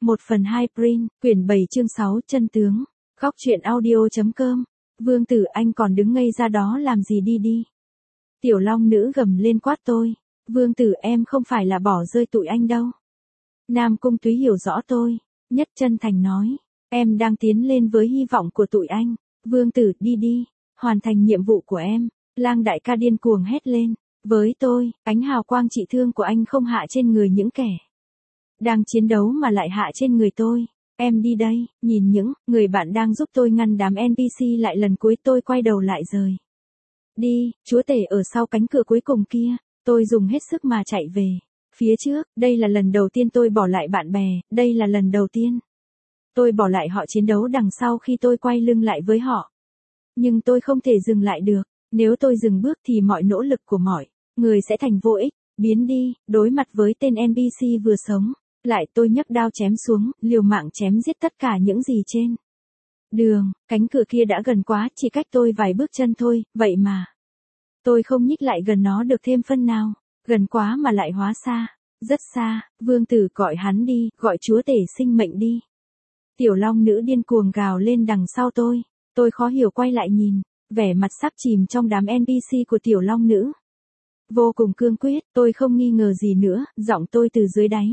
1/2 print, quyển 7 chương 6 chân tướng. Góc truyện audio.com. Vương Tử Anh còn đứng ngây ra đó làm gì, đi đi. Tiểu Long Nữ gầm lên quát tôi. Vương Tử, em không phải là bỏ rơi tụi anh đâu. Nam Cung Túy hiểu rõ tôi, nhất chân thành nói. Em đang tiến lên với hy vọng của tụi anh. Vương Tử, đi đi, hoàn thành nhiệm vụ của em. Lang đại ca điên cuồng hét lên. Với tôi, ánh hào quang trị thương của anh không hạ trên người những kẻ đang chiến đấu mà lại hạ trên người tôi. Em đi đây, nhìn những người bạn đang giúp tôi ngăn đám NPC lại lần cuối. Tôi quay đầu lại rời đi, chúa tể ở sau cánh cửa cuối cùng kia. Tôi dùng hết sức mà chạy về phía trước. Đây là lần đầu tiên tôi bỏ lại bạn bè, đây là lần đầu tiên tôi bỏ lại họ chiến đấu đằng sau khi tôi quay lưng lại với họ. Nhưng tôi không thể dừng lại được. Nếu tôi dừng bước thì mọi nỗ lực của mọi người sẽ thành vô ích, biến đi. Đối mặt với tên NPC vừa sống lại, tôi nhấc đao chém xuống, liều mạng chém giết tất cả những gì trên đường. Cánh cửa kia đã gần quá, chỉ cách tôi vài bước chân thôi, vậy mà tôi không nhích lại gần nó được thêm phân nào. Gần quá mà lại hóa xa, rất xa. Vương Tử, gọi hắn đi, gọi chúa tể sinh mệnh đi. Tiểu Long Nữ điên cuồng gào lên đằng sau tôi. Tôi khó hiểu quay lại nhìn, vẻ mặt sắp chìm trong đám NPC của Tiểu Long Nữ vô cùng cương quyết. Tôi không nghi ngờ gì nữa, giọng tôi từ dưới đáy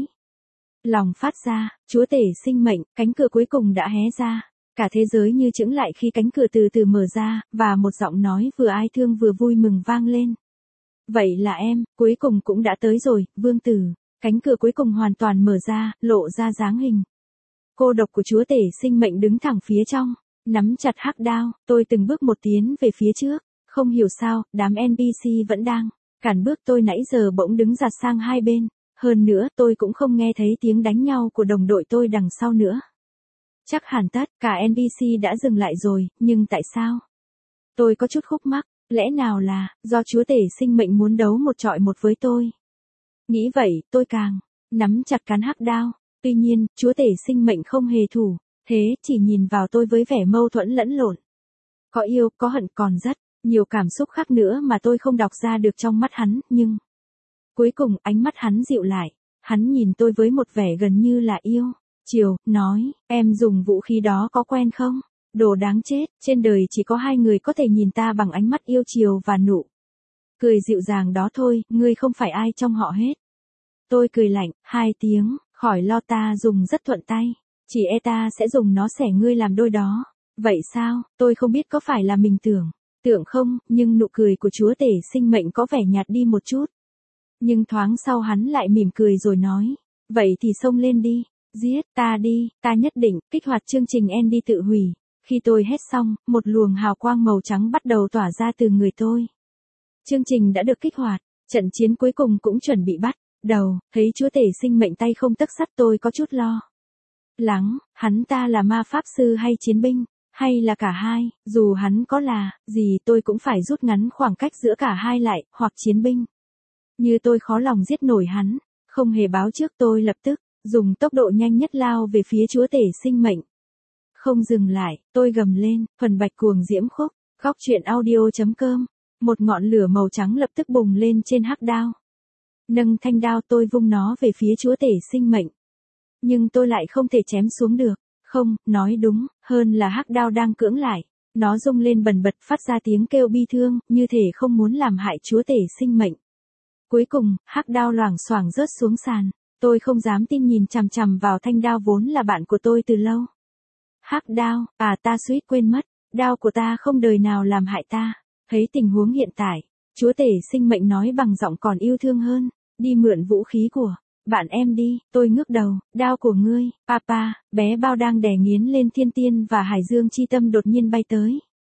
lòng phát ra. Chúa tể sinh mệnh, cánh cửa cuối cùng đã hé ra. Cả thế giới như chững lại khi cánh cửa từ từ mở ra, và một giọng nói vừa ai thương vừa vui mừng vang lên. Vậy là em, cuối cùng cũng đã tới rồi, Vương Tử. Cánh cửa cuối cùng hoàn toàn mở ra, lộ ra dáng hình cô độc của chúa tể sinh mệnh đứng thẳng phía trong, nắm chặt hắc đao. Tôi từng bước một tiến về phía trước. Không hiểu sao, đám NPC vẫn đang cản bước tôi nãy giờ bỗng đứng giạt sang hai bên. Hơn nữa, tôi cũng không nghe thấy tiếng đánh nhau của đồng đội tôi đằng sau nữa. Chắc hẳn tất cả NPC đã dừng lại rồi, nhưng tại sao? Tôi có chút khúc mắc, lẽ nào là do chúa tể sinh mệnh muốn đấu một chọi một với tôi? Nghĩ vậy, tôi càng nắm chặt cán hắc đao. Tuy nhiên, chúa tể sinh mệnh không hề thủ thế, chỉ nhìn vào tôi với vẻ mâu thuẫn lẫn lộn. Có yêu, có hận, còn rất nhiều cảm xúc khác nữa mà tôi không đọc ra được trong mắt hắn, nhưng cuối cùng ánh mắt hắn dịu lại. Hắn nhìn tôi với một vẻ gần như là yêu chiều, nói, em dùng vũ khí đó có quen không? Đồ đáng chết, trên đời chỉ có hai người có thể nhìn ta bằng ánh mắt yêu chiều và nụ cười dịu dàng đó thôi, ngươi không phải ai trong họ hết. Tôi cười lạnh, hai tiếng, khỏi lo, ta dùng rất thuận tay. Chỉ ta sẽ dùng nó xẻ ngươi làm đôi đó. Vậy sao, tôi không biết có phải là mình tưởng không, nhưng nụ cười của chúa tể sinh mệnh có vẻ nhạt đi một chút. Nhưng thoáng sau hắn lại mỉm cười rồi nói, vậy thì xông lên đi, giết ta đi, ta nhất định kích hoạt chương trình Andy tự hủy. Khi tôi hét xong, một luồng hào quang màu trắng bắt đầu tỏa ra từ người tôi. Chương trình đã được kích hoạt, trận chiến cuối cùng cũng chuẩn bị bắt đầu. Thấy chúa tể sinh mệnh tay không tấc sắt, tôi có chút lo lắng. Hắn ta là ma pháp sư hay chiến binh, hay là cả hai? Dù hắn có là gì, tôi cũng phải rút ngắn khoảng cách giữa cả hai lại, hoặc chiến binh như tôi khó lòng giết nổi hắn. Không hề báo trước, tôi lập tức dùng tốc độ nhanh nhất lao về phía chúa tể sinh mệnh. Không dừng lại, tôi gầm lên, phần bạch cuồng diễm khúc. Góc truyện audio.com. Một ngọn lửa màu trắng lập tức bùng lên trên hắc đao. Nâng thanh đao, tôi vung nó về phía chúa tể sinh mệnh. Nhưng tôi lại không thể chém xuống được. Không, nói đúng hơn là hắc đao đang cưỡng lại. Nó rung lên bần bật, phát ra tiếng kêu bi thương, như thể không muốn làm hại chúa tể sinh mệnh. Cuối cùng, hắc đao loảng xoảng rớt xuống sàn. Tôi không dám tin nhìn chằm chằm vào thanh đao vốn là bạn của tôi từ lâu. Hắc đao, ta suýt quên mất, đao của ta không đời nào làm hại ta. Thấy tình huống hiện tại, chúa tể sinh mệnh nói bằng giọng còn yêu thương hơn, đi mượn vũ khí của bạn em đi. Tôi ngước đầu, đao của ngươi, papa. Bé Bao đang đè nghiến lên thiên tiên và hải dương chi tâm đột nhiên bay tới,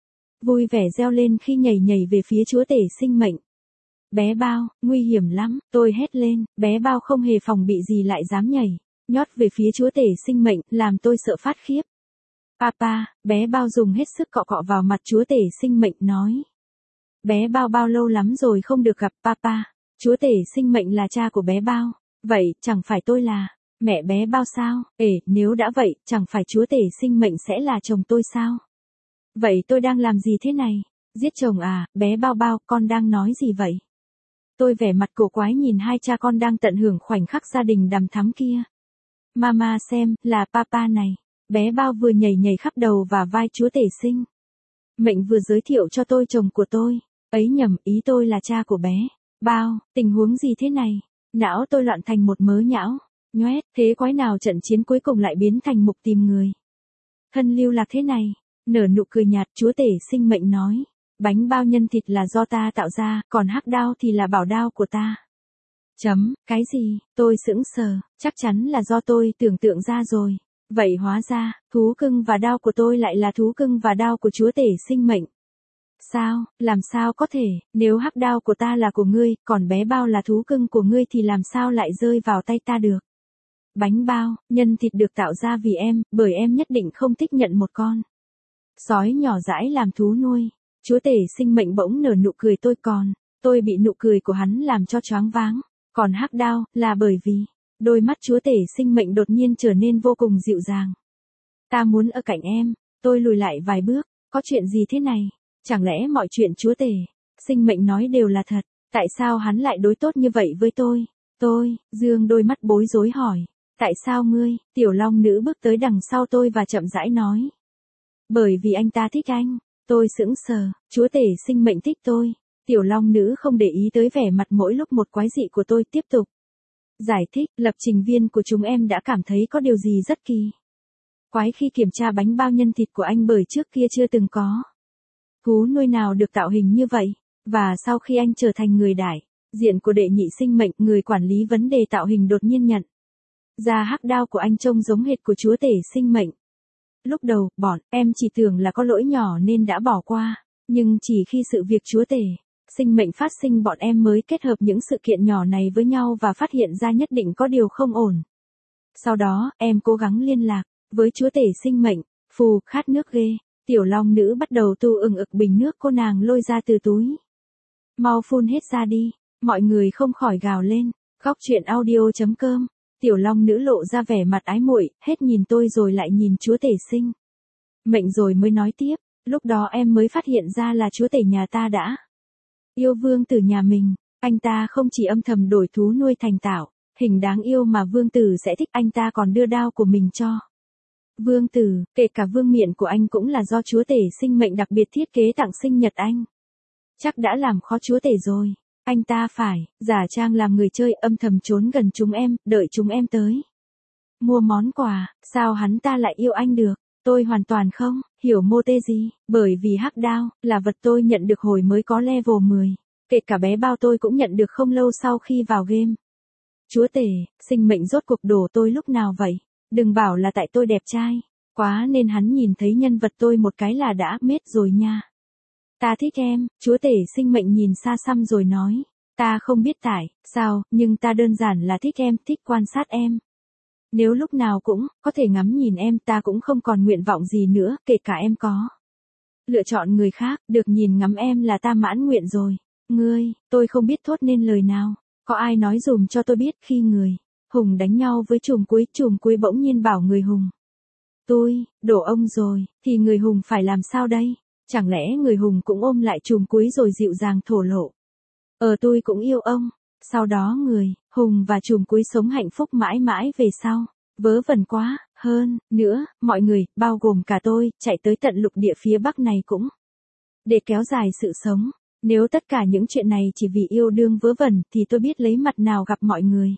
vui vẻ reo lên khi nhảy về phía chúa tể sinh mệnh. Bé Bao, nguy hiểm lắm, tôi hét lên. Bé Bao không hề phòng bị gì lại dám nhảy nhót về phía chúa tể sinh mệnh, làm tôi sợ phát khiếp. Papa, bé Bao dùng hết sức cọ cọ vào mặt chúa tể sinh mệnh, nói. Bé Bao, bao lâu lắm rồi không được gặp papa. Chúa tể sinh mệnh là cha của bé Bao. Vậy, chẳng phải tôi là mẹ bé Bao sao? Nếu đã vậy, chẳng phải chúa tể sinh mệnh sẽ là chồng tôi sao? Vậy tôi đang làm gì thế này? Giết chồng à? Bé Bao Bao, con đang nói gì vậy? Tôi vẻ mặt cổ quái nhìn hai cha con đang tận hưởng khoảnh khắc gia đình đằm thắm kia. Mama xem, là papa này. Bé Bao vừa nhảy nhảy khắp đầu và vai chúa tể sinh mệnh vừa giới thiệu cho tôi chồng của tôi. Ấy nhầm, ý tôi là cha của bé Bao. Tình huống gì thế này? Não tôi loạn thành một mớ nhão. Nhoét, thế quái nào trận chiến cuối cùng lại biến thành mục tìm người thân lưu lạc thế này? Nở nụ cười nhạt, chúa tể sinh mệnh nói. Bánh bao nhân thịt là do ta tạo ra, còn hắc đao thì là bảo đao của ta. Cái gì? Tôi sững sờ, chắc chắn là do tôi tưởng tượng ra rồi. Vậy hóa ra, thú cưng và đao của tôi lại là thú cưng và đao của chúa tể sinh mệnh. Sao, làm sao có thể, nếu hắc đao của ta là của ngươi, còn bé Bao là thú cưng của ngươi thì làm sao lại rơi vào tay ta được? Bánh bao, nhân thịt được tạo ra vì em, bởi em nhất định không thích nhận một con sói nhỏ dãi làm thú nuôi. Chúa tể sinh mệnh bỗng nở nụ cười tôi bị nụ cười của hắn làm cho choáng váng. Còn hắc đao, là bởi vì, đôi mắt chúa tể sinh mệnh đột nhiên trở nên vô cùng dịu dàng. Ta muốn ở cạnh em, tôi lùi lại vài bước, có chuyện gì thế này? Chẳng lẽ mọi chuyện chúa tể sinh mệnh nói đều là thật? Tại sao hắn lại đối tốt như vậy với tôi? Dương đôi mắt bối rối hỏi. Tại sao ngươi? Tiểu long nữ bước tới đằng sau tôi và chậm rãi nói. Bởi vì anh ta thích anh. Tôi sững sờ, chúa tể sinh mệnh thích tôi. Tiểu long nữ không để ý tới vẻ mặt mỗi lúc một quái dị của tôi, tiếp tục giải thích, lập trình viên của chúng em đã cảm thấy có điều gì rất kỳ quái khi kiểm tra bánh bao nhân thịt của anh, bởi trước kia chưa từng có thú nuôi nào được tạo hình như vậy. Và sau khi anh trở thành người đại diện của đệ nhị sinh mệnh, người quản lý vấn đề tạo hình đột nhiên nhận ra hắc đao của anh trông giống hệt của chúa tể sinh mệnh. Lúc đầu, bọn em chỉ tưởng là có lỗi nhỏ nên đã bỏ qua, nhưng chỉ khi sự việc chúa tể sinh mệnh phát sinh, bọn em mới kết hợp những sự kiện nhỏ này với nhau và phát hiện ra nhất định có điều không ổn. Sau đó, em cố gắng liên lạc với chúa tể sinh mệnh. Phù, khát nước ghê. Tiểu long nữ bắt đầu tu ừng ực bình nước cô nàng lôi ra từ túi. Mau phun hết ra đi. Mọi người không khỏi gào lên. Góc truyện audio.com. Tiểu long nữ lộ ra vẻ mặt ái muội, hết nhìn tôi rồi lại nhìn chúa tể sinh mệnh rồi mới nói tiếp. Lúc đó em mới phát hiện ra là chúa tể nhà ta đã yêu vương tử nhà mình. Anh ta không chỉ âm thầm đổi thú nuôi thành tạo hình đáng yêu mà vương tử sẽ thích, anh ta còn đưa đao của mình cho vương tử, kể cả vương miện của anh cũng là do chúa tể sinh mệnh đặc biệt thiết kế tặng sinh nhật anh. Chắc đã làm khó chúa tể rồi. Anh ta phải giả trang làm người chơi, âm thầm trốn gần chúng em, đợi chúng em tới mua món quà. Sao hắn ta lại yêu anh được? Tôi hoàn toàn không hiểu mô tê gì, bởi vì hắc đao là vật tôi nhận được hồi mới có level 10. Kể cả bé Bao tôi cũng nhận được không lâu sau khi vào game. Chúa tể sinh mệnh rốt cuộc đổ tôi lúc nào vậy? Đừng bảo là tại tôi đẹp trai quá nên hắn nhìn thấy nhân vật tôi một cái là đã mết rồi nha. Ta thích em. Chúa tể sinh mệnh nhìn xa xăm rồi nói. Ta không biết tại sao, nhưng ta đơn giản là thích em, thích quan sát em. Nếu lúc nào cũng có thể ngắm nhìn em, ta cũng không còn nguyện vọng gì nữa, kể cả em có lựa chọn người khác, được nhìn ngắm em là ta mãn nguyện rồi. Ngươi, tôi không biết thốt nên lời nào. Có ai nói dùm cho tôi biết khi người hùng đánh nhau với chùm cuối bỗng nhiên bảo người hùng. Tôi, đổ ông rồi, thì người hùng phải làm sao đây? Chẳng lẽ người hùng cũng ôm lại chùm cuối rồi dịu dàng thổ lộ. Tôi cũng yêu ông. Sau đó người hùng và chùm cuối sống hạnh phúc mãi mãi về sau. Vớ vẩn quá. Hơn nữa, mọi người, bao gồm cả tôi, chạy tới tận lục địa phía Bắc này cũng để kéo dài sự sống. Nếu tất cả những chuyện này chỉ vì yêu đương vớ vẩn thì tôi biết lấy mặt nào gặp mọi người.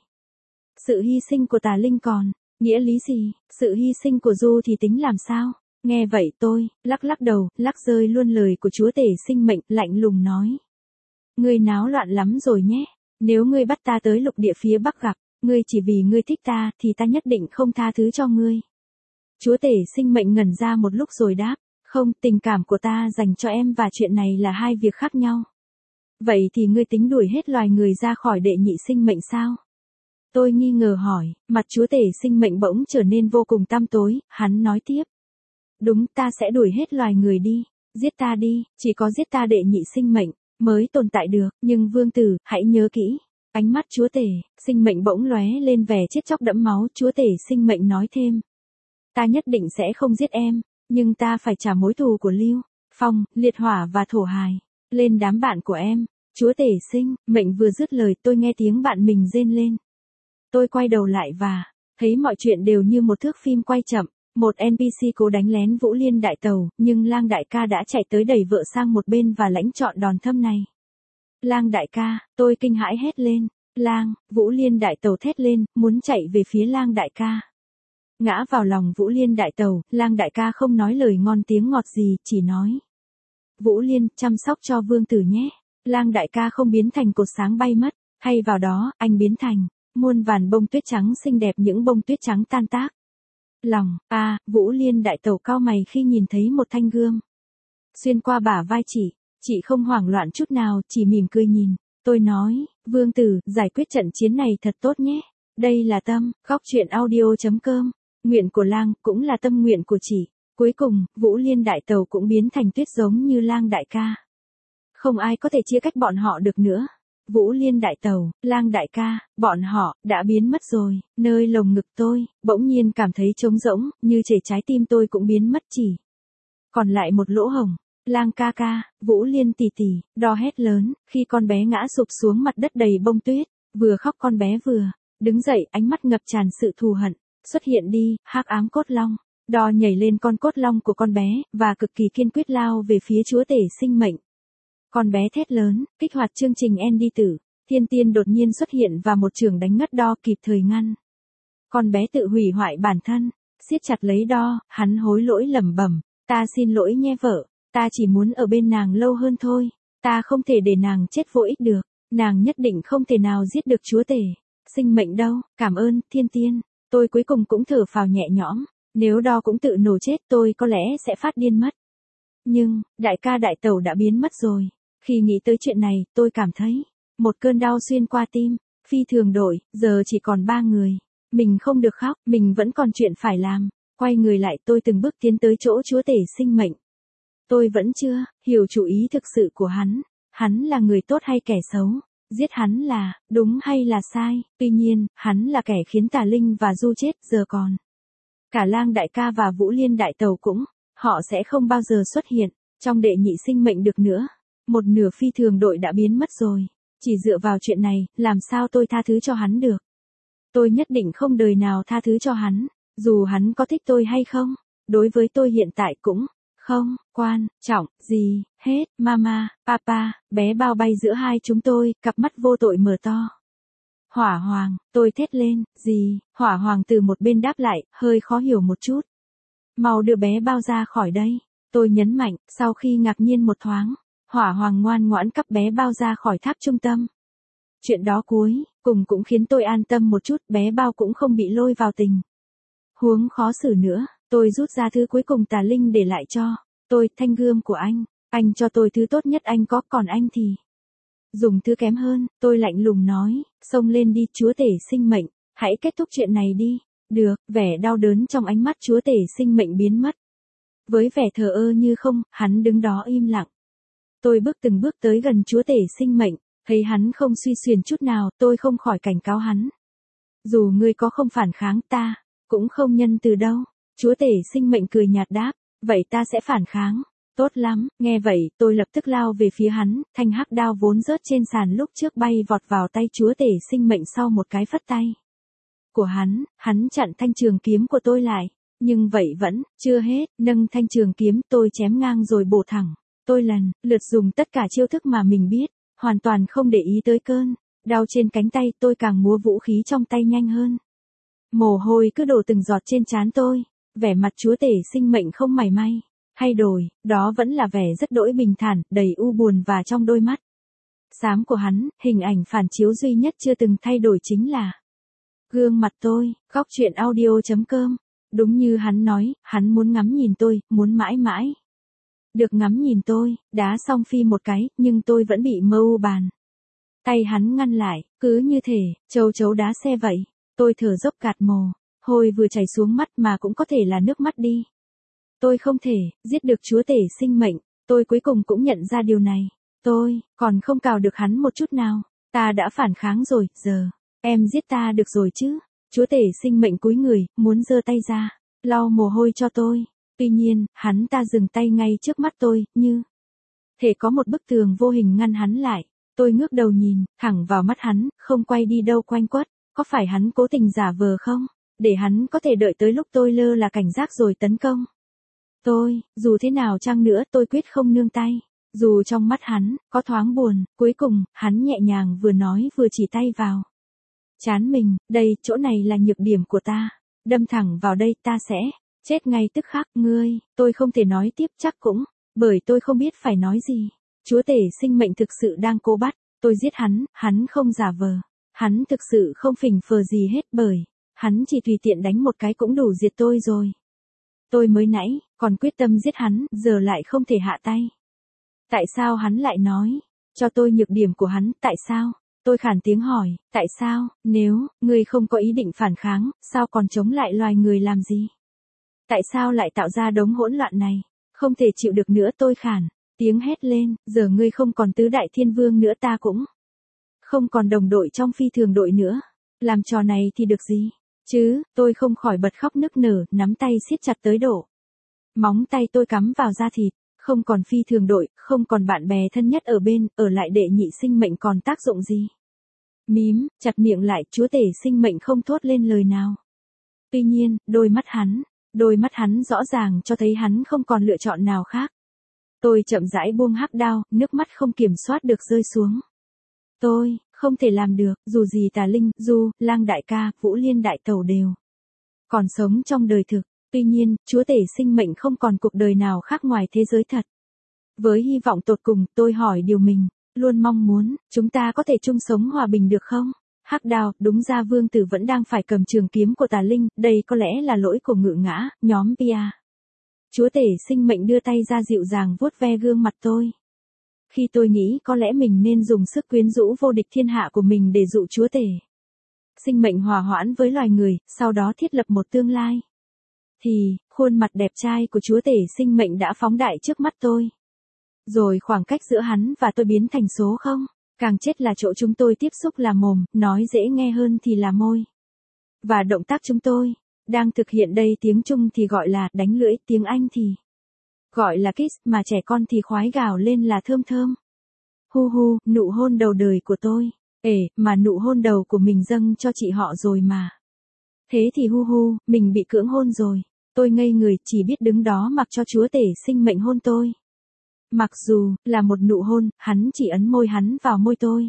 Sự hy sinh của tà linh còn nghĩa lý gì? Sự hy sinh của Du thì tính làm sao? Nghe vậy tôi lắc đầu, lắc rơi luôn lời của chúa tể sinh mệnh, lạnh lùng nói. Ngươi náo loạn lắm rồi nhé. Nếu ngươi bắt ta tới lục địa phía Bắc gặp ngươi chỉ vì ngươi thích ta thì ta nhất định không tha thứ cho ngươi. Chúa tể sinh mệnh ngẩn ra một lúc rồi đáp. Không, tình cảm của ta dành cho em và chuyện này là hai việc khác nhau. Vậy thì ngươi tính đuổi hết loài người ra khỏi đệ nhị sinh mệnh sao? Tôi nghi ngờ hỏi, mặt chúa tể sinh mệnh bỗng trở nên vô cùng tăm tối, hắn nói tiếp. Đúng, ta sẽ đuổi hết loài người đi, giết ta đi, chỉ có giết ta đệ nhị sinh mệnh mới tồn tại được, nhưng vương tử, hãy nhớ kỹ. Ánh mắt chúa tể sinh mệnh bỗng lóe lên vẻ chết chóc đẫm máu, chúa tể sinh mệnh nói thêm. Ta nhất định sẽ không giết em, nhưng ta phải trả mối thù của Lưu Phong, Liệt Hỏa và Thổ Hài lên đám bạn của em. Chúa tể sinh mệnh vừa dứt lời tôi nghe tiếng bạn mình rên lên. Tôi quay đầu lại và Thấy mọi chuyện đều như một thước phim quay chậm, một NPC cố đánh lén Vũ Liên đại tẩu, nhưng Lang đại ca đã chạy tới đẩy vợ sang một bên và lãnh trọn đòn thâm này. Lang đại ca, tôi kinh hãi hét lên. Lang, Vũ Liên đại tẩu thét lên, muốn chạy về phía Lang đại ca. Ngã vào lòng Vũ Liên đại tẩu, Lang đại ca không nói lời ngon tiếng ngọt gì, chỉ nói. Vũ Liên, chăm sóc cho vương tử nhé. Lang đại ca không biến thành cột sáng bay mất, hay vào đó, anh biến thành muôn vàn bông tuyết trắng xinh đẹp, những bông tuyết trắng tan tác. Lòng, Vũ Liên đại tẩu cau mày khi nhìn thấy một thanh gươm xuyên qua bả vai chị không hoảng loạn chút nào, chỉ mỉm cười nhìn. Tôi nói, vương tử, giải quyết trận chiến này thật tốt nhé. Đây là Tâm, góc truyện audio.com. Nguyện của Lang cũng là tâm nguyện của chị. Cuối cùng, Vũ Liên đại tẩu cũng biến thành tuyết giống như Lang đại ca. Không ai có thể chia cách bọn họ được nữa. Vũ Liên đại tẩu, Lang đại ca, bọn họ đã biến mất rồi. Nơi lồng ngực tôi bỗng nhiên cảm thấy trống rỗng, như thể trái tim tôi cũng biến mất, chỉ còn lại một lỗ hổng. Lang ca ca, Vũ Liên tỷ tỷ, đo hét lớn, khi con bé ngã sụp xuống mặt đất đầy bông tuyết, vừa khóc con bé vừa đứng dậy, ánh mắt ngập tràn sự thù hận. Xuất hiện đi, hắc ám cốt long. Đo nhảy lên con cốt long của con bé, và cực kỳ kiên quyết lao về phía chúa tể sinh mệnh. Con bé thét lớn, kích hoạt chương trình Andy tử. Thiên tiên đột nhiên xuất hiện và một chưởng đánh ngất Đo kịp thời ngăn. Con bé tự hủy hoại bản thân, siết chặt lấy Đo, hắn hối lỗi lẩm bẩm, ta xin lỗi nhé vợ, ta chỉ muốn ở bên nàng lâu hơn thôi, ta không thể để nàng chết vô ích được, nàng nhất định không thể nào giết được chúa tể sinh mệnh đâu, cảm ơn, thiên tiên. Tôi cuối cùng cũng thở phào nhẹ nhõm, nếu Đo cũng tự nổ chết tôi có lẽ sẽ phát điên mất. Nhưng, đại ca đại tẩu đã biến mất rồi. Khi nghĩ tới chuyện này, tôi cảm thấy một cơn đau xuyên qua tim. Phi thường đội, giờ chỉ còn 3 người. Mình không được khóc, mình vẫn còn chuyện phải làm. Quay người lại, tôi từng bước tiến tới chỗ chúa tể sinh mệnh. Tôi vẫn chưa hiểu chủ ý thực sự của hắn. Hắn là người tốt hay kẻ xấu? Giết hắn là đúng hay là sai? Tuy nhiên, hắn là kẻ khiến Tà Linh và Du chết, giờ còn cả Lang đại ca và Vũ Liên đại tẩu cũng, họ sẽ không bao giờ xuất hiện trong đệ nhị sinh mệnh được nữa. Một nửa phi thường đội đã biến mất rồi. Chỉ dựa vào chuyện này, làm sao tôi tha thứ cho hắn được? Tôi nhất định không đời nào tha thứ cho hắn, dù hắn có thích tôi hay không. Đối với tôi hiện tại cũng không quan trọng gì hết. Mama, papa, bé bao bay giữa hai chúng tôi, cặp mắt vô tội mở to. Hỏa hoàng, tôi thét lên, gì? Hỏa hoàng từ một bên đáp lại, hơi khó hiểu một chút. Mau đưa bé bao ra khỏi đây. Tôi nhấn mạnh, sau khi ngạc nhiên một thoáng, hỏa hoàng ngoan ngoãn cắp bé bao ra khỏi tháp trung tâm. Chuyện đó cuối cùng cũng khiến tôi an tâm một chút, bé bao cũng không bị lôi vào tình huống khó xử nữa. Tôi rút ra thứ cuối cùng Tà Linh để lại cho tôi, thanh gươm của anh cho tôi thứ tốt nhất anh có, còn anh thì dùng thứ kém hơn. Tôi lạnh lùng nói, xông lên đi chúa tể sinh mệnh, hãy kết thúc chuyện này đi. Được, vẻ đau đớn trong ánh mắt chúa tể sinh mệnh biến mất. Với vẻ thờ ơ như không, hắn đứng đó im lặng. Tôi bước từng bước tới gần chúa tể sinh mệnh, thấy hắn không suy xuyển chút nào, tôi không khỏi cảnh cáo hắn. Dù ngươi có không phản kháng ta, cũng không nhân từ đâu. Chúa tể sinh mệnh cười nhạt đáp, vậy ta sẽ phản kháng. Tốt lắm, nghe vậy, tôi lập tức lao về phía hắn, thanh hắc đao vốn rớt trên sàn lúc trước bay vọt vào tay chúa tể sinh mệnh sau một cái phất tay của hắn chặn thanh trường kiếm của tôi lại. Nhưng vậy vẫn chưa hết, nâng thanh trường kiếm tôi chém ngang rồi bổ thẳng. Tôi lần lượt dùng tất cả chiêu thức mà mình biết, hoàn toàn không để ý tới cơn đau trên cánh tay. Tôi càng múa vũ khí trong tay nhanh hơn. Mồ hôi cứ đổ từng giọt trên trán tôi. Vẻ mặt chúa tể sinh mệnh không mảy may hay đổi, đó vẫn là vẻ rất đỗi bình thản, đầy u buồn, và trong đôi mắt xám của hắn, hình ảnh phản chiếu duy nhất chưa từng thay đổi chính là gương mặt tôi. Góc truyện audio.com. Đúng như hắn nói, hắn muốn ngắm nhìn tôi, muốn mãi mãi được ngắm nhìn tôi. Đá xong phi một cái, nhưng tôi vẫn bị mơ u bàn tay hắn ngăn lại, cứ như thể châu chấu đá xe vậy. Tôi thở dốc gạt mồ hôi vừa chảy xuống mắt, mà cũng có thể là nước mắt đi. Tôi không thể giết được chúa tể sinh mệnh. Tôi cuối cùng cũng nhận ra điều này. Tôi còn không cào được hắn một chút nào. Ta đã phản kháng rồi, giờ em giết ta được rồi chứ? Chúa tể sinh mệnh cúi người, muốn giơ tay ra lau mồ hôi cho tôi. Tuy nhiên, hắn ta dừng tay ngay trước mắt tôi, như thể có một bức tường vô hình ngăn hắn lại. Tôi ngước đầu nhìn thẳng vào mắt hắn, không quay đi đâu quanh quất. Có phải hắn cố tình giả vờ không? để hắn có thể đợi tới lúc tôi lơ là cảnh giác rồi tấn công. Dù thế nào chăng nữa tôi quyết không nương tay. Dù trong mắt hắn, có thoáng buồn, cuối cùng, hắn nhẹ nhàng vừa nói vừa chỉ tay vào trán mình, đây, chỗ này là nhược điểm của ta. Đâm thẳng vào đây ta sẽ chết ngay tức khắc. Tôi không thể nói tiếp chắc cũng, bởi tôi không biết phải nói gì. Chúa tể sinh mệnh thực sự đang cố bắt, tôi giết hắn không giả vờ. Hắn thực sự không phỉnh phờ gì hết bởi, hắn chỉ tùy tiện đánh một cái cũng đủ diệt tôi rồi. Tôi mới nãy, còn quyết tâm giết hắn, giờ lại không thể hạ tay. Tại sao hắn lại nói cho tôi nhược điểm của hắn, tại sao? Tôi khản tiếng hỏi, tại sao, nếu, ngươi không có ý định phản kháng, sao còn chống lại loài người làm gì? Tại sao lại tạo ra đống hỗn loạn này? Không thể chịu được nữa tôi khản tiếng hét lên, giờ ngươi không còn tứ đại thiên vương nữa ta cũng không còn đồng đội trong phi thường đội nữa. Làm trò này thì được gì? Chứ, tôi không khỏi bật khóc nức nở, nắm tay siết chặt tới độ móng tay tôi cắm vào da thịt. Không còn phi thường đội, không còn bạn bè thân nhất ở bên, ở lại đệ nhị sinh mệnh còn tác dụng gì? Mím, chặt miệng lại, chúa tể sinh mệnh không thốt lên lời nào. Tuy nhiên, đôi mắt hắn rõ ràng cho thấy hắn không còn lựa chọn nào khác. Tôi chậm rãi buông hắc đao, nước mắt không kiểm soát được rơi xuống. Tôi không thể làm được, dù gì Tà Linh, Du, Lang đại ca, Vũ Liên đại tẩu đều còn sống trong đời thực. Tuy nhiên, chúa tể sinh mệnh không còn cuộc đời nào khác ngoài thế giới thật. Với hy vọng tột cùng, tôi hỏi điều mình luôn mong muốn, chúng ta có thể chung sống hòa bình được không? Hắc đao, đúng ra vương tử vẫn đang phải cầm trường kiếm của Tà Linh, đây có lẽ là lỗi của Ngự Ngã, nhóm Pia. Chúa tể sinh mệnh đưa tay ra dịu dàng vuốt ve gương mặt tôi. Khi tôi nghĩ có lẽ mình nên dùng sức quyến rũ vô địch thiên hạ của mình để dụ chúa tể sinh mệnh hòa hoãn với loài người, sau đó thiết lập một tương lai. Thì, khuôn mặt đẹp trai của chúa tể sinh mệnh đã phóng đại trước mắt tôi. Rồi khoảng cách giữa hắn và tôi biến thành số không. Càng chết là chỗ chúng tôi tiếp xúc là mồm, nói dễ nghe hơn thì là môi. Và động tác chúng tôi đang thực hiện đây tiếng Trung thì gọi là đánh lưỡi, tiếng Anh thì gọi là kiss, mà trẻ con thì khoái gào lên là thơm thơm. Hu hu, nụ hôn đầu đời của tôi. Mà nụ hôn đầu của mình dâng cho chị họ rồi mà. Thế thì hu hu, mình bị cưỡng hôn rồi. Tôi ngây người, chỉ biết đứng đó mặc cho chúa tể sinh mệnh hôn tôi. Mặc dù là một nụ hôn, hắn chỉ ấn môi hắn vào môi tôi.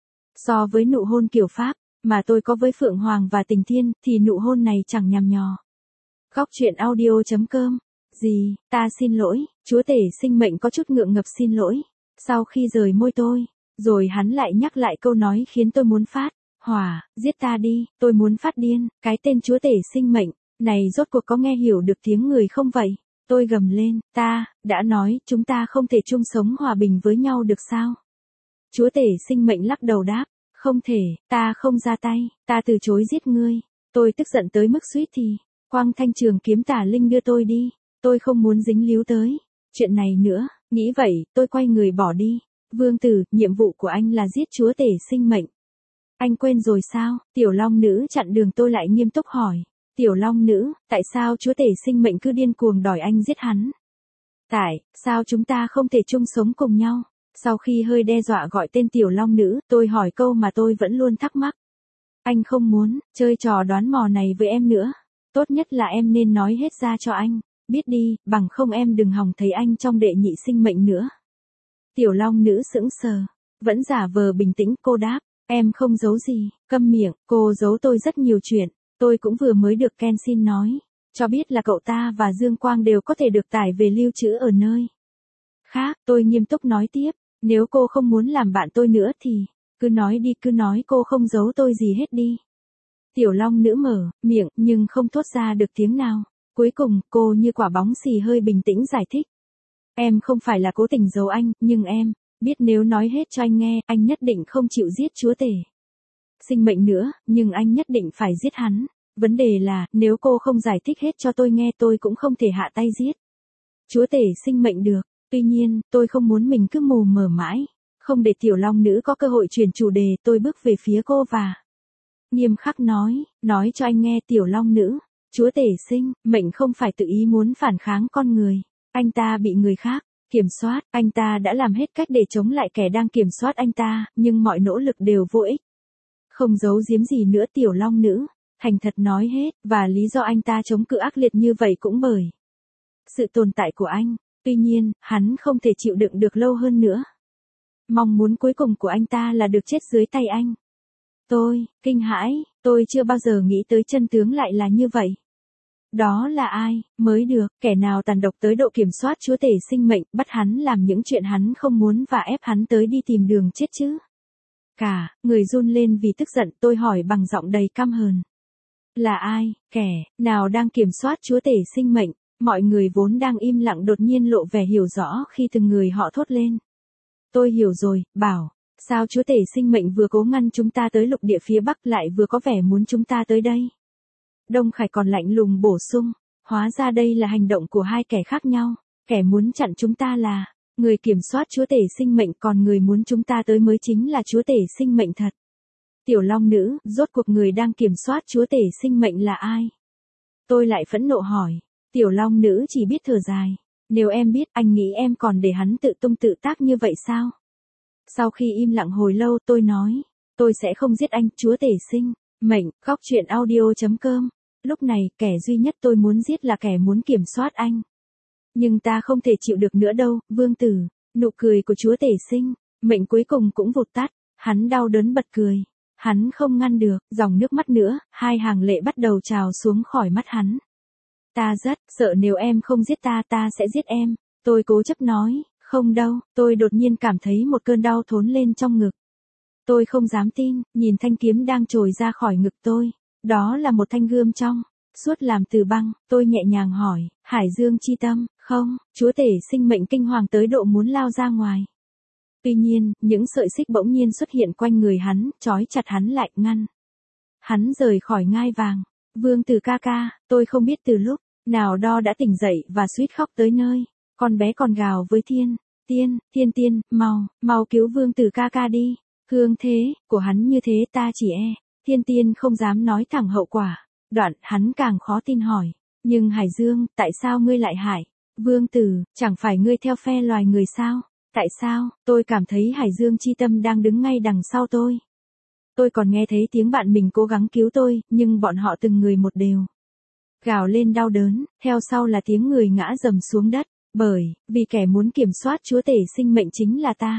So với nụ hôn kiểu Pháp mà tôi có với Phượng Hoàng và Tình Thiên, thì nụ hôn này chẳng nhằm nhò. Góc truyện audio.com. Gì, ta xin lỗi, chúa tể sinh mệnh có chút ngượng ngập xin lỗi. Sau khi rời môi tôi, rồi hắn lại nhắc lại câu nói khiến tôi muốn phát hỏa, giết ta đi, tôi muốn phát điên. Cái tên chúa tể sinh mệnh này rốt cuộc có nghe hiểu được tiếng người không vậy? Tôi gầm lên, ta đã nói chúng ta không thể chung sống hòa bình với nhau được sao? Chúa tể sinh mệnh lắc đầu đáp, không thể, ta không ra tay, ta từ chối giết ngươi. Tôi tức giận tới mức suýt thì quăng thanh trường kiếm Tà Linh đưa tôi đi. Tôi không muốn dính líu tới chuyện này nữa. Nghĩ vậy, tôi quay người bỏ đi. Vương tử, nhiệm vụ của anh là giết chúa tể sinh mệnh. Anh quên rồi sao? Tiểu Long Nữ chặn đường tôi lại nghiêm túc hỏi. Tiểu Long Nữ, tại sao chúa tể sinh mệnh cứ điên cuồng đòi anh giết hắn? Tại sao chúng ta không thể chung sống cùng nhau? Sau khi hơi đe dọa gọi tên Tiểu Long Nữ, tôi hỏi câu mà tôi vẫn luôn thắc mắc. Anh không muốn chơi trò đoán mò này với em nữa. Tốt nhất là em nên nói hết ra cho anh biết đi, bằng không em đừng hòng thấy anh trong đệ nhị sinh mệnh nữa. Tiểu Long Nữ sững sờ, vẫn giả vờ bình tĩnh. Cô đáp, em không giấu gì. Câm miệng, cô giấu tôi rất nhiều chuyện. Tôi cũng vừa mới được Kenshin nói cho biết là cậu ta và Dương Quang đều có thể được tải về lưu trữ ở nơi khác. Tôi nghiêm túc nói tiếp, nếu cô không muốn làm bạn tôi nữa thì cứ nói đi, cứ nói cô không giấu tôi gì hết đi. Tiểu Long Nữ mở miệng nhưng không thốt ra được tiếng nào. Cuối cùng, cô như quả bóng xì hơi bình tĩnh giải thích. Em không phải là cố tình giấu anh, nhưng em biết nếu nói hết cho anh nghe, anh nhất định không chịu giết chúa tể sinh mệnh nữa, nhưng anh nhất định phải giết hắn. Vấn đề là, nếu cô không giải thích hết cho tôi nghe tôi cũng không thể hạ tay giết chúa tể sinh mệnh được. Tuy nhiên, tôi không muốn mình cứ mù mờ mãi. Không để Tiểu Long Nữ có cơ hội chuyển chủ đề, tôi bước về phía cô và nghiêm khắc nói cho anh nghe Tiểu Long Nữ. Chúa tể sinh mệnh không phải tự ý muốn phản kháng con người. Anh ta bị người khác kiểm soát, anh ta đã làm hết cách để chống lại kẻ đang kiểm soát anh ta, nhưng mọi nỗ lực đều vô ích. Không giấu giếm gì nữa Tiểu Long Nữ. thành thật nói hết, và lý do anh ta chống cự ác liệt như vậy cũng bởi sự tồn tại của anh. Tuy nhiên, hắn không thể chịu đựng được lâu hơn nữa. Mong muốn cuối cùng của anh ta là được chết dưới tay anh. Tôi, kinh hãi, tôi chưa bao giờ nghĩ tới chân tướng lại là như vậy. Đó là ai, mới được, kẻ nào tàn độc tới độ kiểm soát chúa tể sinh mệnh, bắt hắn làm những chuyện hắn không muốn và ép hắn tới đi tìm đường chết chứ? Người run lên vì tức giận, tôi hỏi bằng giọng đầy căm hờn. Là ai, kẻ nào đang kiểm soát chúa tể sinh mệnh? Mọi người vốn đang im lặng đột nhiên lộ vẻ hiểu rõ khi từng người họ thốt lên. Tôi hiểu rồi, bảo, sao chúa tể sinh mệnh vừa cố ngăn chúng ta tới lục địa phía Bắc lại vừa có vẻ muốn chúng ta tới đây? Đông Khải còn lạnh lùng bổ sung, hóa ra đây là hành động của hai kẻ khác nhau, kẻ muốn chặn chúng ta là người kiểm soát chúa tể sinh mệnh, còn người muốn chúng ta tới mới chính là chúa tể sinh mệnh thật. Tiểu Long Nữ, rốt cuộc người đang kiểm soát chúa tể sinh mệnh là ai? Tôi lại phẫn nộ hỏi. Tiểu Long Nữ chỉ biết thở dài. Nếu em biết, anh nghĩ em còn để hắn tự tung tự tác như vậy sao? Sau khi im lặng hồi lâu tôi nói, tôi sẽ không giết anh, chúa tể sinh mệnh. Góc truyện audio.com. Lúc này, kẻ duy nhất tôi muốn giết là kẻ muốn kiểm soát anh. Nhưng ta không thể chịu được nữa đâu, Vương Tử. Nụ cười của chúa tể sinh mệnh cuối cùng cũng vụt tắt. Hắn đau đớn bật cười. Hắn không ngăn được, dòng nước mắt nữa, hai hàng lệ bắt đầu trào xuống khỏi mắt hắn. Ta rất sợ nếu em không giết ta, ta sẽ giết em. Tôi cố chấp nói, không đâu, tôi đột nhiên cảm thấy một cơn đau thốn lên trong ngực. Tôi không dám tin, nhìn thanh kiếm đang trồi ra khỏi ngực tôi. Đó là một thanh gươm trong suốt làm từ băng. Tôi nhẹ nhàng hỏi, Hải Dương chi tâm, không, chúa tể sinh mệnh kinh hoàng tới độ muốn lao ra ngoài. Tuy nhiên, những sợi xích bỗng nhiên xuất hiện quanh người hắn, trói chặt hắn lại, ngăn hắn rời khỏi ngai vàng. Vương Tử ca ca, tôi không biết từ lúc nào đó đã tỉnh dậy và suýt khóc tới nơi. Con bé còn gào với Tiên, mau cứu Vương Tử ca ca đi. Hương thế của hắn như thế ta chỉ Tiên không dám nói thẳng hậu quả. Đoạn hắn càng khó tin hỏi, nhưng Hải Dương, tại sao ngươi lại hại Vương Tử, chẳng phải ngươi theo phe loài người sao? Tại sao? Tôi cảm thấy Hải Dương chi tâm đang đứng ngay đằng sau tôi. Tôi còn nghe thấy tiếng bạn mình cố gắng cứu tôi, nhưng bọn họ từng người một đều gào lên đau đớn, theo sau là tiếng người ngã rầm xuống đất, bởi vì kẻ muốn kiểm soát chúa tể sinh mệnh chính là ta.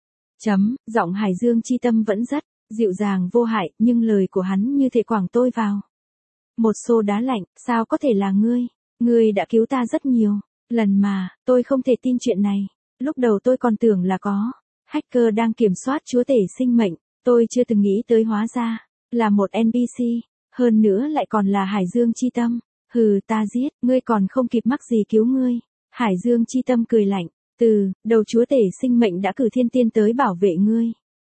Giọng Hải Dương chi tâm vẫn rất dịu dàng vô hại, nhưng lời của hắn như thể quẳng tôi vào một xô đá lạnh. Sao có thể là ngươi? Ngươi đã cứu ta rất nhiều lần mà, tôi không thể tin chuyện này. Lúc đầu tôi còn tưởng là có hacker đang kiểm soát chúa tể sinh mệnh, tôi chưa từng nghĩ tới hóa ra là một NPC, hơn nữa lại còn là Hải Dương chi tâm. Hừ, ta giết, ngươi còn không kịp mắc gì cứu ngươi. Hải Dương chi tâm cười lạnh, từ đầu chúa tể sinh mệnh đã cử thiên tiên tới bảo vệ ngươi.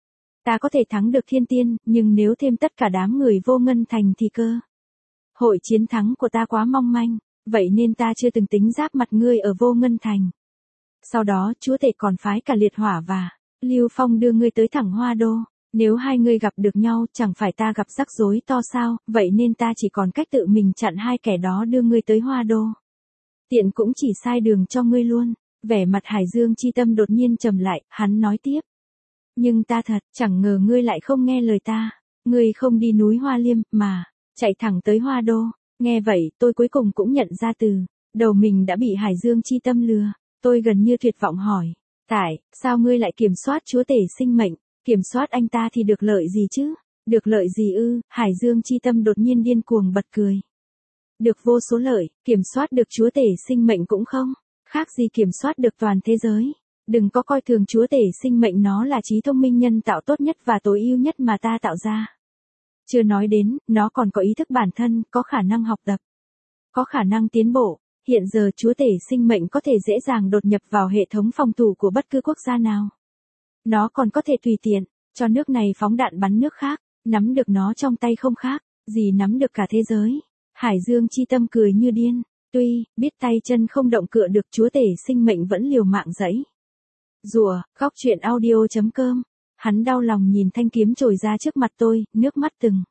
Ta có thể thắng được thiên tiên, nhưng nếu thêm tất cả đám người vô ngân thành thì cơ hội chiến thắng của ta quá mong manh, vậy nên ta chưa từng tính giáp mặt ngươi ở vô ngân thành. Sau đó chúa tể còn phái cả Liệt Hỏa và Lưu Phong đưa ngươi tới thẳng Hoa Đô. Nếu hai ngươi gặp được nhau, chẳng phải ta gặp rắc rối to sao? Vậy nên ta chỉ còn cách tự mình chặn hai kẻ đó đưa ngươi tới Hoa Đô. Tiện cũng chỉ sai đường cho ngươi luôn. Vẻ mặt Hải Dương chi tâm đột nhiên trầm lại, hắn nói tiếp. Nhưng ta thật chẳng ngờ ngươi lại không nghe lời ta. Ngươi không đi núi Hoa Liêm, mà chạy thẳng tới Hoa Đô. Nghe vậy, tôi cuối cùng cũng nhận ra từ đầu mình đã bị Hải Dương chi tâm lừa. Tôi gần như tuyệt vọng hỏi. Tại sao ngươi lại kiểm soát chúa tể sinh mệnh? Kiểm soát anh ta thì được lợi gì chứ? Được lợi gì ư? Hải Dương chi tâm đột nhiên điên cuồng bật cười. Được vô số lợi, kiểm soát được chúa tể sinh mệnh cũng không khác gì kiểm soát được toàn thế giới. Đừng có coi thường chúa tể sinh mệnh, nó là trí thông minh nhân tạo tốt nhất và tối ưu nhất mà ta tạo ra. Chưa nói đến, nó còn có ý thức bản thân, có khả năng học tập, có khả năng tiến bộ. Hiện giờ chúa tể sinh mệnh có thể dễ dàng đột nhập vào hệ thống phòng thủ của bất cứ quốc gia nào. Nó còn có thể tùy tiện cho nước này phóng đạn bắn nước khác, nắm được nó trong tay không khác gì nắm được cả thế giới. Hải Dương chi tâm cười như điên, tuy biết tay chân không động cựa được, chúa tể sinh mệnh vẫn liều mạng giãy giụa. Góc truyện audio.com. Hắn đau lòng nhìn thanh kiếm trồi ra trước mặt tôi, nước mắt từng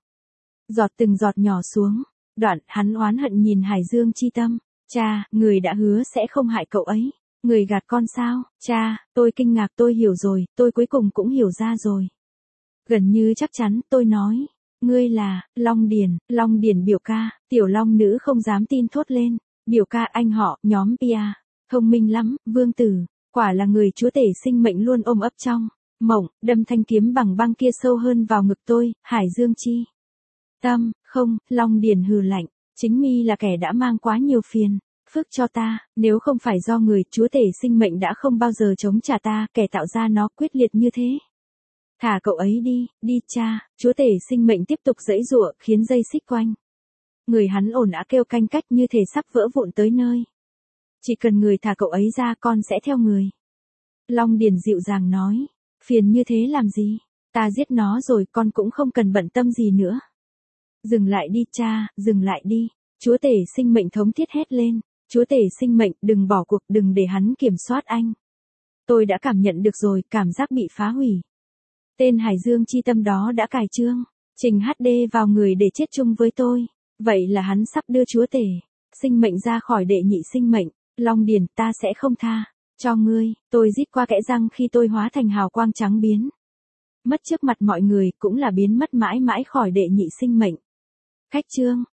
giọt nhỏ xuống. Đoạn hắn oán hận nhìn Hải Dương chi tâm. Cha, người đã hứa sẽ không hại cậu ấy. Người gạt con sao? Cha, tôi kinh ngạc, tôi hiểu rồi, tôi cuối cùng cũng hiểu ra rồi. Gần như chắc chắn, tôi nói. Ngươi là, Long Điền biểu ca, tiểu long nữ không dám tin thốt lên. Biểu ca anh họ, nhóm Pia. Thông minh lắm, vương tử, quả là người chúa tể sinh mệnh luôn ôm ấp trong. Mộng, đâm thanh kiếm bằng băng kia sâu hơn vào ngực tôi, Hải Dương chi. Tâm, không, Long Điền hừ lạnh, chính mi là kẻ đã mang quá nhiều phiền phức cho ta, nếu không phải do người chúa tể sinh mệnh đã không bao giờ chống trả ta, kẻ tạo ra nó quyết liệt như thế. Thả cậu ấy đi cha, chúa tể sinh mệnh tiếp tục giãy giụa, khiến dây xích quanh. Người hắn ồn ào kêu canh cách như thể sắp vỡ vụn tới nơi. Chỉ cần người thả cậu ấy ra con sẽ theo người. Long Điền dịu dàng nói, phiền như thế làm gì, ta giết nó rồi con cũng không cần bận tâm gì nữa. Dừng lại đi cha, dừng lại đi, chúa tể sinh mệnh thống thiết hét lên, chúa tể sinh mệnh đừng bỏ cuộc, đừng để hắn kiểm soát anh. Tôi đã cảm nhận được rồi, cảm giác bị phá hủy. Tên Hải Dương chi tâm đó đã cài trương, trình HD vào người để chết chung với tôi. Vậy là hắn sắp đưa chúa tể sinh mệnh ra khỏi đệ nhị sinh mệnh. Long Điền, ta sẽ không tha cho ngươi. Tôi rít qua kẽ răng khi tôi hóa thành hào quang trắng biến mất trước mặt mọi người, cũng là biến mất mãi mãi khỏi đệ nhị sinh mệnh. Khách trương.